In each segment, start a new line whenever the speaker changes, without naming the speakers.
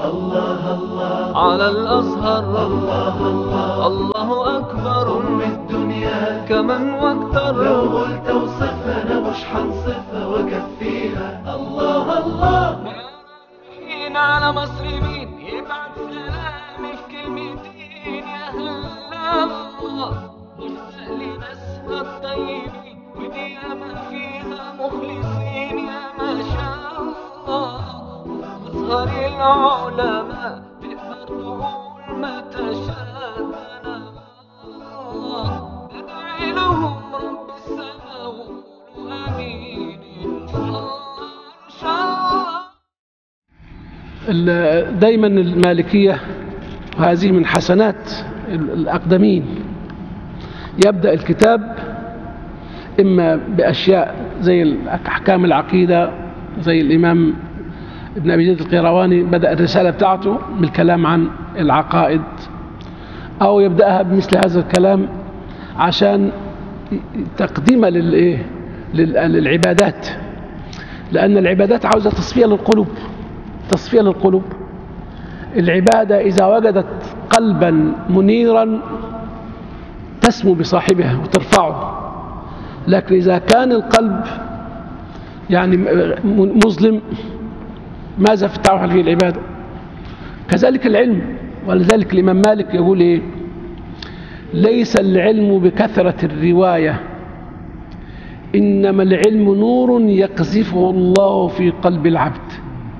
الله الله على الأزهر، الله الله الله أكبر. أم الدنيا كمن واكتر، لو قلت وصفها أنا مش حنصفها وكفيها. الله الله رايحين على مصر مين يبعت سلامي في كلمتين يا هلا الله. مشتاق لناسها الطيبين ودي ياما فيها مخلصين يا ما شاء الله. أزهر العلماء تقدر تقول ما تشاء. أنا أدعي لهم رب السماء وقولوا آمين إن شاء الله إن شاء الله.
دايما المالكية هذه من حسنات الأقدمين، يبدأ الكتاب إما بأشياء زي أحكام العقيدة، زي الإمام ابن أبي زيد القيرواني بدأ الرسالة بتاعته بالكلام عن العقائد، أو يبدأها بمثل هذا الكلام عشان تقديمها للعبادات، لأن العبادات عاوزة تصفية للقلوب. تصفية للقلوب، العبادة إذا وجدت قلبا منيرا تسمو بصاحبها وترفعه، لكن إذا كان القلب يعني مظلم ماذا في التعرف على العبادة؟ كذلك العلم. ولذلك الإمام مالك يقول إيه؟ ليس العلم بكثرة الرواية، إنما العلم نور يقذفه الله في قلب العبد.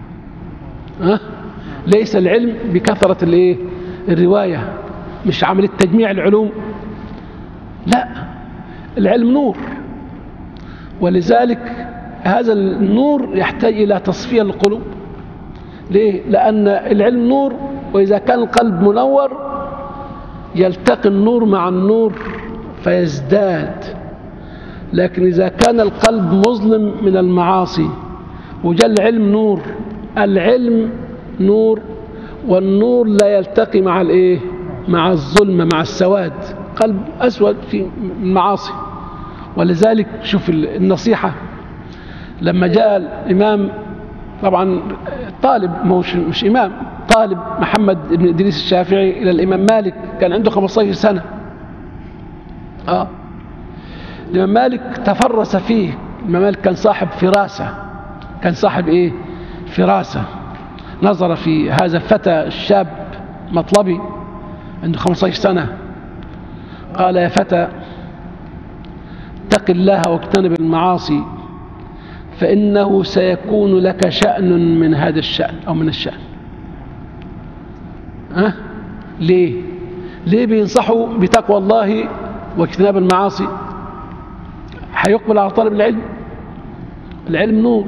ليس العلم بكثرة الرواية، مش عملية تجميع العلوم، لا، العلم نور. ولذلك هذا النور يحتاج إلى تصفية القلوب. ليه؟ لأن العلم نور، وإذا كان القلب منور يلتقي النور مع النور فيزداد. لكن إذا كان القلب مظلم من المعاصي وجاء العلم نور، العلم نور، والنور لا يلتقي مع الظلمة، مع السواد، قلب أسود في المعاصي. ولذلك شوف النصيحة لما جاء الإمام، طبعا طالب مش إمام، طالب محمد بن إدريس الشافعي إلى الإمام مالك، كان عنده 15 سنة. الإمام مالك تفرس فيه. الإمام مالك كان صاحب فراسة، كان صاحب فراسة. نظر في هذا الفتى الشاب مطلبي عنده 15 سنة، قال يا فتى اتق الله واجتنب المعاصي، فإنه سيكون لك شأن من هذا الشأن أو من الشأن. ليه بينصحوا بتقوى الله واجتناب المعاصي؟ هيقبل على طالب العلم. العلم نور،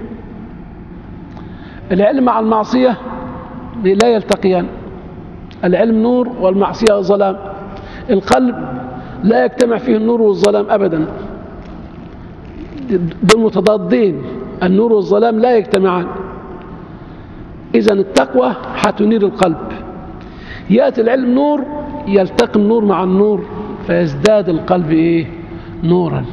العلم مع المعصية لا يلتقيان. العلم نور والمعصية ظلام. القلب لا يجتمع فيه النور والظلام أبدا، دول متضادين، النور والظلام لا يجتمعان. إذن التقوى حتنير القلب. يأتي العلم نور، يلتقي النور مع النور فيزداد القلب نورا.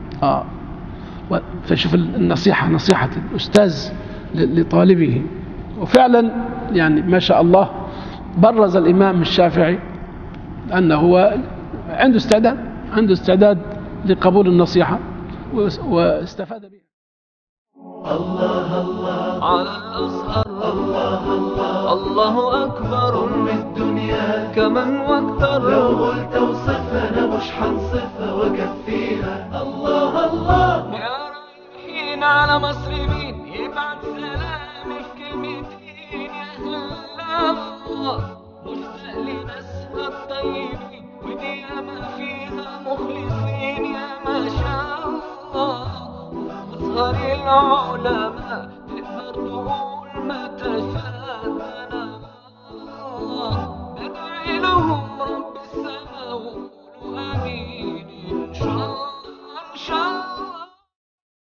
فشوف النصيحة، نصيحة الأستاذ لطالبه. وفعلا يعني ما شاء الله برز الإمام الشافعي أنه هو عنده استعداد لقبول النصيحة واستفاد بها.
الله الله على الأزهر، الله الله الله أكبر. أم الدنيا كمن واكتر، لو قلت وصفها أنا مش حنصفها وكفيها. الله الله رايحين على مصر مين يبعت سلامي في كلمتين يا هلا الله. مشتاق لناسها الطيبين ودي ياما فيها مخلصين يا ما شاء الله. أزهر العلماء